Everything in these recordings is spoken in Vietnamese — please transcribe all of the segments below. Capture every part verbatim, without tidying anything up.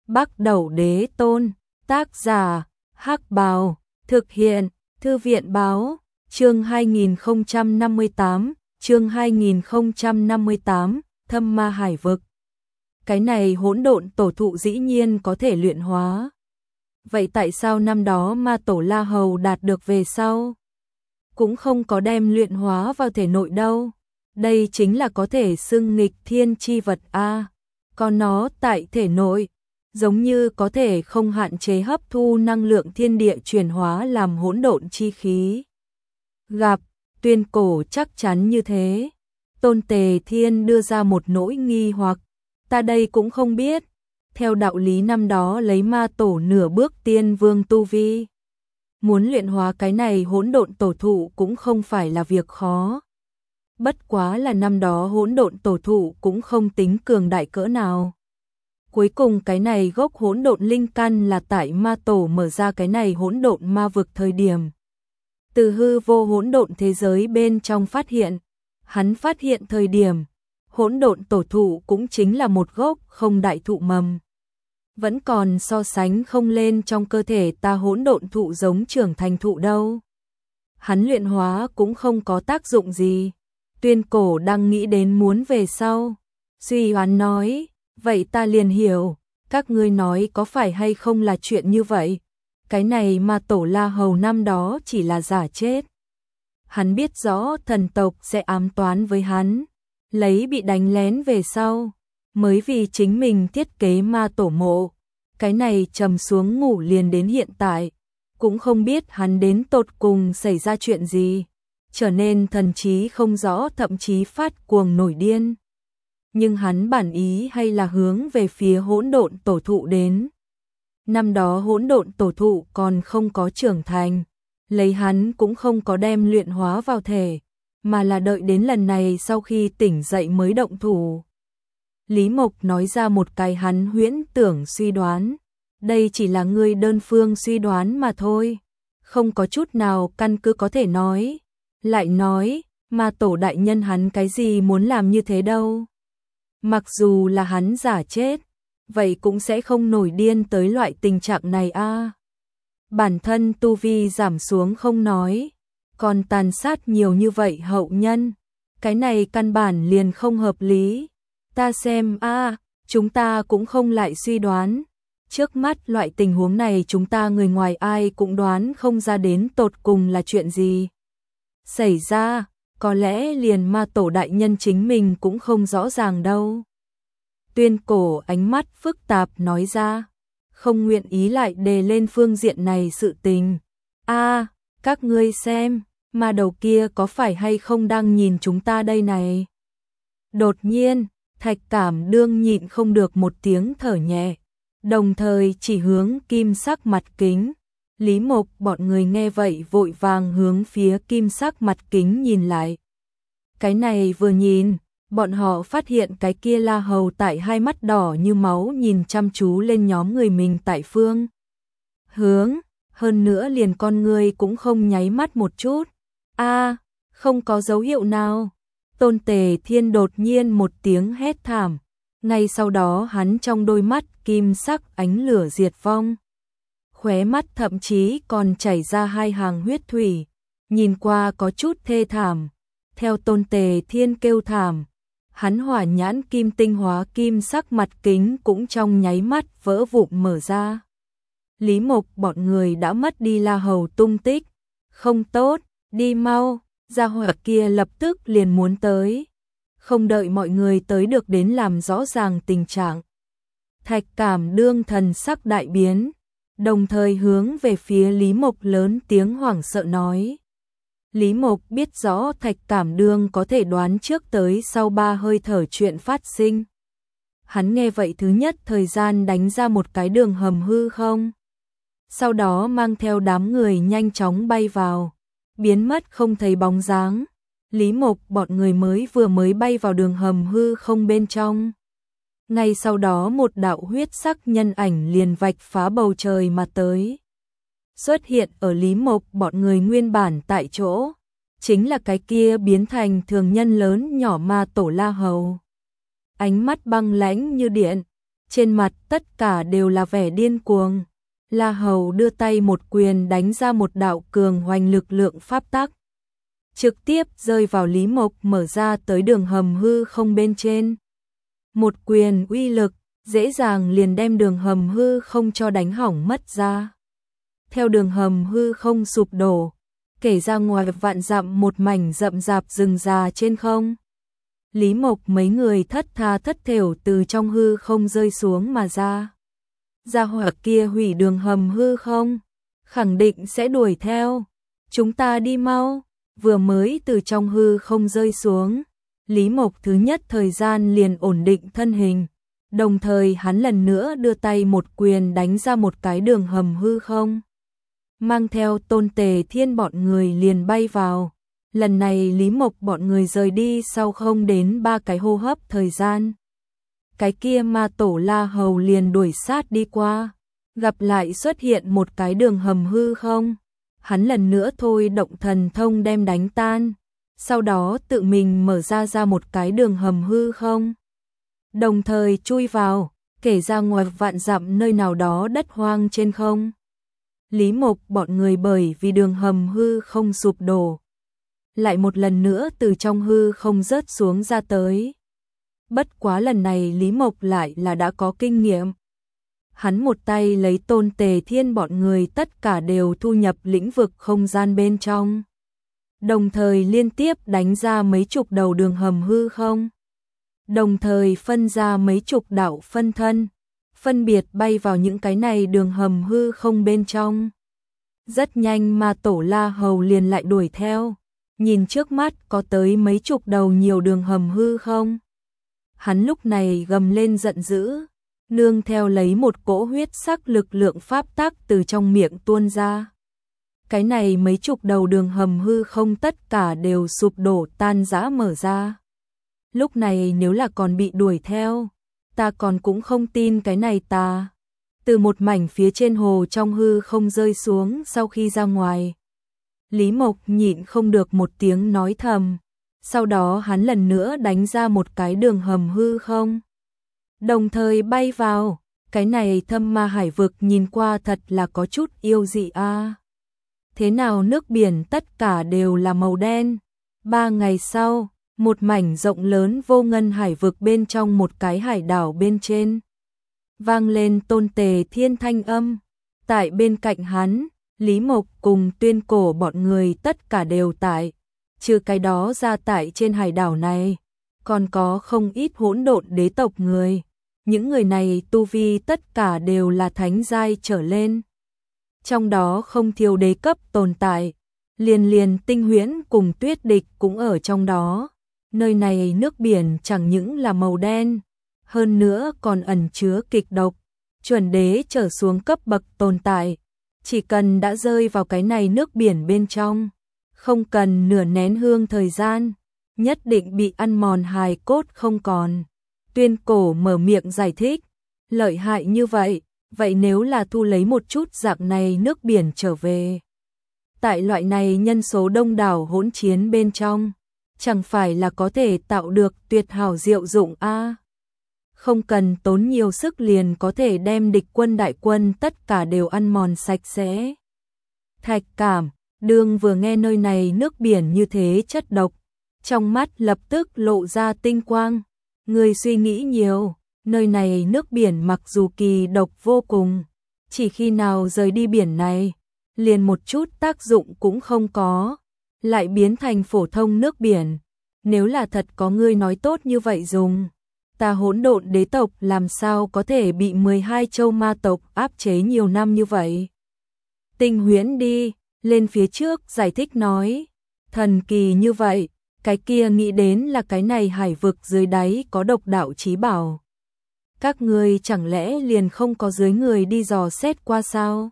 Bắc Đẩu Đế Tôn, tác giả, Hắc Bào, thực hiện, Thư viện báo, chương hai nghìn không trăm năm mươi tám, chương hai nghìn không trăm năm mươi tám, Thâm Ma Hải Vực. Cái này hỗn độn tổ thụ dĩ nhiên có thể luyện hóa. Vậy tại sao năm đó ma tổ La Hầu đạt được về sau? Cũng không có đem luyện hóa vào thể nội đâu. Đây chính là có thể xưng nghịch thiên chi vật a. Còn nó tại thể nội, giống như có thể không hạn chế hấp thu năng lượng thiên địa chuyển hóa làm hỗn độn chi khí. Gặp, Tuyên Cổ chắc chắn như thế. Tôn Tề Thiên đưa ra một nỗi nghi hoặc, ta đây cũng không biết. Theo đạo lý năm đó lấy ma tổ nửa bước tiên vương tu vi, muốn luyện hóa cái này hỗn độn tổ thụ cũng không phải là việc khó. Bất quá là năm đó hỗn độn tổ thụ cũng không tính cường đại cỡ nào. Cuối cùng cái này gốc hỗn độn linh căn là tại ma tổ mở ra cái này hỗn độn ma vực thời điểm. Từ hư vô hỗn độn thế giới bên trong phát hiện, hắn phát hiện thời điểm, hỗn độn tổ thụ cũng chính là một gốc không đại thụ mầm. Vẫn còn so sánh không lên trong cơ thể ta hỗn độn thụ giống trưởng thành thụ đâu. Hắn luyện hóa cũng không có tác dụng gì. Tuyên Cổ đang nghĩ đến muốn về sau. Suy Hoán nói, vậy ta liền hiểu, các ngươi nói có phải hay không là chuyện như vậy. Cái này mà tổ La Hầu năm đó chỉ là giả chết. Hắn biết rõ thần tộc sẽ ám toán với hắn, lấy bị đánh lén về sau, mới vì chính mình thiết kế ma tổ mộ. Cái này trầm xuống ngủ liền đến hiện tại, cũng không biết hắn đến tột cùng xảy ra chuyện gì, trở nên thần trí không rõ, thậm chí phát cuồng nổi điên. Nhưng hắn bản ý hay là hướng về phía hỗn độn tổ thụ đến. Năm đó hỗn độn tổ thụ còn không có trưởng thành, lấy hắn cũng không có đem luyện hóa vào thể, mà là đợi đến lần này sau khi tỉnh dậy mới động thủ. Lý Mộc nói ra một cái hắn huyễn tưởng suy đoán, đây chỉ là người đơn phương suy đoán mà thôi, không có chút nào căn cứ có thể nói. Lại nói, mà tổ đại nhân hắn cái gì muốn làm như thế đâu. Mặc dù là hắn giả chết, vậy cũng sẽ không nổi điên tới loại tình trạng này a. Bản thân tu vi giảm xuống không nói, còn tàn sát nhiều như vậy hậu nhân, cái này căn bản liền không hợp lý. Ta xem a, chúng ta cũng không lại suy đoán, trước mắt loại tình huống này chúng ta người ngoài ai cũng đoán không ra đến tột cùng là chuyện gì xảy ra, có lẽ liền ma tổ đại nhân chính mình cũng không rõ ràng đâu. Tuyên Cổ ánh mắt phức tạp nói ra, không nguyện ý lại đề lên phương diện này sự tình. A, các ngươi xem, ma đầu kia có phải hay không đang nhìn chúng ta đây này? Đột nhiên, Thạch Cảm Đương nhịn không được một tiếng thở nhẹ, đồng thời chỉ hướng kim sắc mặt kính. Lý Mộc bọn người nghe vậy vội vàng hướng phía kim sắc mặt kính nhìn lại. Cái này vừa nhìn, bọn họ phát hiện cái kia La Hầu tại hai mắt đỏ như máu nhìn chăm chú lên nhóm người mình tại phương hướng, hơn nữa liền con người cũng không nháy mắt một chút. A, không có dấu hiệu nào. Tôn Tề Thiên đột nhiên một tiếng hét thảm, ngay sau đó hắn trong đôi mắt kim sắc ánh lửa diệt vong. Khóe mắt thậm chí còn chảy ra hai hàng huyết thủy, nhìn qua có chút thê thảm. Theo Tôn Tề Thiên kêu thảm, hắn hỏa nhãn kim tinh hóa kim sắc mặt kính cũng trong nháy mắt vỡ vụn mở ra. Lý Mộc bọn người đã mất đi La Hầu tung tích. Không tốt, đi mau, gia hỏa kia lập tức liền muốn tới. Không đợi mọi người tới được đến làm rõ ràng tình trạng, Thạch Cảm Đương thần sắc đại biến, đồng thời hướng về phía Lý Mộc lớn tiếng hoảng sợ nói. Lý Mộc biết rõ Thạch Cảm Đương có thể đoán trước tới sau ba hơi thở chuyện phát sinh. Hắn nghe vậy thứ nhất thời gian đánh ra một cái đường hầm hư không. Sau đó mang theo đám người nhanh chóng bay vào, biến mất không thấy bóng dáng. Lý Mộc bọn người mới vừa mới bay vào đường hầm hư không bên trong. Ngay sau đó một đạo huyết sắc nhân ảnh liền vạch phá bầu trời mà tới. Xuất hiện ở Lý Mộc bọn người nguyên bản tại chỗ, chính là cái kia biến thành thường nhân lớn nhỏ ma tổ La Hầu. Ánh mắt băng lãnh như điện, trên mặt tất cả đều là vẻ điên cuồng. La Hầu đưa tay một quyền đánh ra một đạo cường hoành lực lượng pháp tắc, trực tiếp rơi vào Lý Mộc mở ra tới đường hầm hư không bên trên. Một quyền uy lực, dễ dàng liền đem đường hầm hư không cho đánh hỏng mất ra. Theo đường hầm hư không sụp đổ, kể ra ngoài vạn dặm một mảnh rậm rạp rừng già trên không. Lý Mộc mấy người thất tha thất thểu từ trong hư không rơi xuống mà ra. Gia hỏa kia hủy đường hầm hư không, khẳng định sẽ đuổi theo. Chúng ta đi mau. Vừa mới từ trong hư không rơi xuống, Lý Mộc thứ nhất thời gian liền ổn định thân hình, đồng thời hắn lần nữa đưa tay một quyền đánh ra một cái đường hầm hư không. Mang theo Tôn Tề Thiên bọn người liền bay vào. Lần này Lý Mộc bọn người rời đi sau không đến ba cái hô hấp thời gian. Cái kia ma tổ La Hầu liền đuổi sát đi qua, gặp lại xuất hiện một cái đường hầm hư không. Hắn lần nữa thôi động thần thông đem đánh tan, sau đó tự mình mở ra ra một cái đường hầm hư không. Đồng thời chui vào, kể ra ngoài vạn dặm nơi nào đó đất hoang trên không. Lý Mộc bọn người bởi vì đường hầm hư không sụp đổ, lại một lần nữa từ trong hư không rớt xuống ra tới. Bất quá lần này Lý Mộc lại là đã có kinh nghiệm. Hắn một tay lấy Tôn Tề Thiên bọn người tất cả đều thu nhập lĩnh vực không gian bên trong. Đồng thời liên tiếp đánh ra mấy chục đầu đường hầm hư không. Đồng thời phân ra mấy chục đạo phân thân, phân biệt bay vào những cái này đường hầm hư không bên trong. Rất nhanh mà tổ La Hầu liền lại đuổi theo, nhìn trước mắt có tới mấy chục đầu nhiều đường hầm hư không. Hắn lúc này gầm lên giận dữ, nương theo lấy một cỗ huyết sắc lực lượng pháp tắc từ trong miệng tuôn ra. Cái này mấy chục đầu đường hầm hư không tất cả đều sụp đổ tan rã mở ra. Lúc này nếu là còn bị đuổi theo, ta còn cũng không tin cái này ta. Từ một mảnh phía trên hồ trong hư không rơi xuống sau khi ra ngoài. Lý Mộc nhịn không được một tiếng nói thầm. Sau đó hắn lần nữa đánh ra một cái đường hầm hư không. Đồng thời bay vào, cái này thâm ma hải vực nhìn qua thật là có chút yêu dị a. À. Thế nào nước biển tất cả đều là màu đen. Ba ngày sau, một mảnh rộng lớn vô ngân hải vực bên trong một cái hải đảo bên trên. Vang lên Tôn Tề Thiên thanh âm. Tại bên cạnh hắn, Lý Mộc cùng Tuyên Cổ bọn người tất cả đều tại. Trừ cái đó ra tại trên hải đảo này, còn có không ít hỗn độn đế tộc người. Những người này tu vi tất cả đều là thánh giai trở lên. Trong đó không thiếu đế cấp tồn tại, liền liền Tinh Huyễn cùng Tuyết Địch cũng ở trong đó. Nơi này nước biển chẳng những là màu đen, hơn nữa còn ẩn chứa kịch độc, chuẩn đế trở xuống cấp bậc tồn tại. Chỉ cần đã rơi vào cái này nước biển bên trong, không cần nửa nén hương thời gian, nhất định bị ăn mòn hài cốt không còn. Tuyên Cổ mở miệng giải thích, lợi hại như vậy, vậy nếu là thu lấy một chút dạng này nước biển trở về. Tại loại này nhân số đông đảo hỗn chiến bên trong, chẳng phải là có thể tạo được tuyệt hảo diệu dụng a? À? Không cần tốn nhiều sức liền có thể đem địch quân đại quân tất cả đều ăn mòn sạch sẽ. Thạch Cảm, Đương vừa nghe nơi này nước biển như thế chất độc, trong mắt lập tức lộ ra tinh quang. Người suy nghĩ nhiều, nơi này nước biển mặc dù kỳ độc vô cùng, chỉ khi nào rời đi biển này, liền một chút tác dụng cũng không có, lại biến thành phổ thông nước biển. Nếu là thật có người nói tốt như vậy dùng, ta hỗn độn đế tộc làm sao có thể bị mười hai châu ma tộc áp chế nhiều năm như vậy. Tinh Huyễn đi lên phía trước giải thích nói, thần kỳ như vậy, cái kia nghĩ đến là cái này hải vực dưới đáy có độc đạo chí bảo. Các ngươi chẳng lẽ liền không có dưới người đi dò xét qua sao?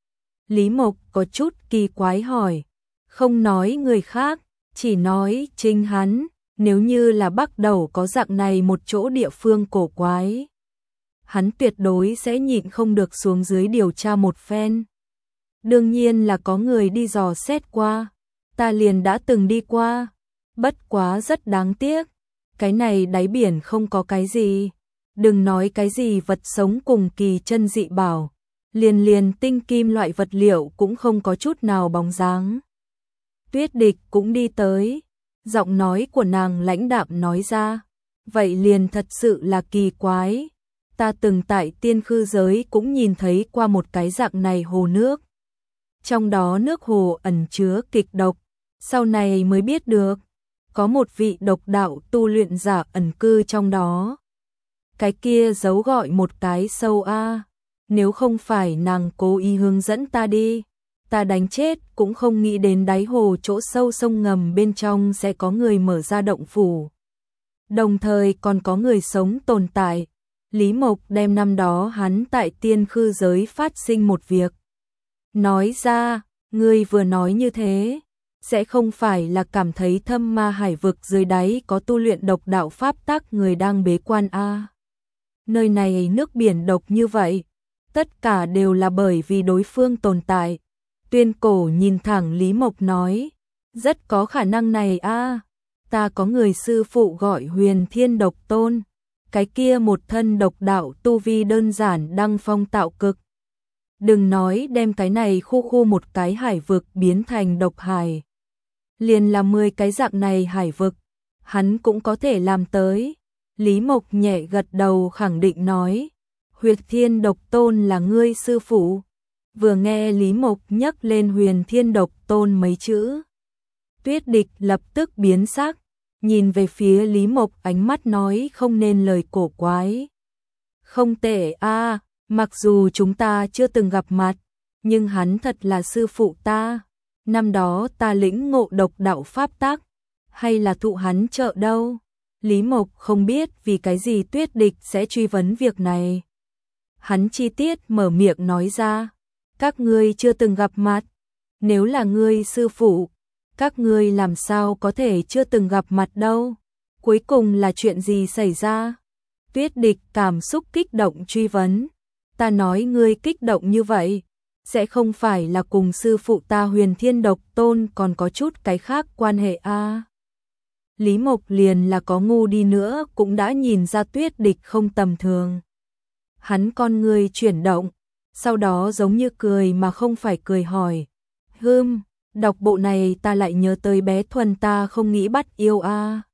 Lý Mộc có chút kỳ quái hỏi, không nói người khác, chỉ nói chính hắn, nếu như là Bắc Đầu có dạng này một chỗ địa phương cổ quái, hắn tuyệt đối sẽ nhịn không được xuống dưới điều tra một phen. Đương nhiên là có người đi dò xét qua, ta liền đã từng đi qua, bất quá rất đáng tiếc, cái này đáy biển không có cái gì, Đừng nói cái gì vật sống cùng kỳ chân dị bảo, liền liền tinh kim loại vật liệu cũng không có chút nào bóng dáng. Tuyết Địch cũng đi tới, giọng nói của nàng lãnh đạm nói ra, vậy liền thật sự là kỳ quái. Ta từng tại tiên khư giới cũng nhìn thấy qua một cái dạng này hồ nước. Trong đó nước hồ ẩn chứa kịch độc, sau này mới biết được, có một vị độc đạo tu luyện giả ẩn cư trong đó. Cái kia giấu gọi một cái sâu a, nếu không phải nàng cố ý hướng dẫn ta đi, ta đánh chết cũng không nghĩ đến đáy hồ chỗ sâu sông ngầm bên trong sẽ có người mở ra động phủ. Đồng thời còn có người sống tồn tại. Lý Mộc đem năm đó hắn tại tiên khư giới phát sinh một việc nói ra, ngươi vừa nói như thế, sẽ không phải là cảm thấy thâm ma hải vực dưới đáy có tu luyện độc đạo pháp tắc người đang bế quan a. Nơi này nước biển độc như vậy, tất cả đều là bởi vì đối phương tồn tại. Tuyên Cổ nhìn thẳng Lý Mộc nói, rất có khả năng này a. Ta có người sư phụ gọi Huyền Thiên Độc Tôn, cái kia một thân độc đạo tu vi đơn giản đăng phong tạo cực. Đừng nói đem cái này khu khu một cái hải vực biến thành độc hải, liền là mười cái dạng này hải vực, hắn cũng có thể làm tới. Lý Mộc nhẹ gật đầu khẳng định nói, Huyền Thiên Độc Tôn là ngươi sư phụ. Vừa nghe Lý Mộc nhắc lên Huyền Thiên Độc Tôn mấy chữ, Tuyết Địch lập tức biến sắc, nhìn về phía Lý Mộc ánh mắt nói không nên lời cổ quái. Không tệ a, mặc dù chúng ta chưa từng gặp mặt, nhưng hắn thật là sư phụ ta. Năm đó ta lĩnh ngộ độc đạo pháp tắc, hay là thụ hắn trợ đâu. Lý Mộc không biết vì cái gì Tuyết Địch sẽ truy vấn việc này. Hắn chi tiết mở miệng nói ra, các ngươi chưa từng gặp mặt, nếu là ngươi sư phụ, các ngươi làm sao có thể chưa từng gặp mặt đâu. Cuối cùng là chuyện gì xảy ra? Tuyết Địch cảm xúc kích động truy vấn. Ta nói ngươi kích động như vậy, sẽ không phải là cùng sư phụ ta Huyền Thiên Độc Tôn còn có chút cái khác quan hệ a? À? Lý Mộc liền là có ngu đi nữa cũng đã nhìn ra Tuyết Địch không tầm thường. Hắn con người chuyển động, sau đó giống như cười mà không phải cười hỏi, hưm, đọc bộ này ta lại nhớ tới bé Thuần ta không nghĩ bắt yêu a. À.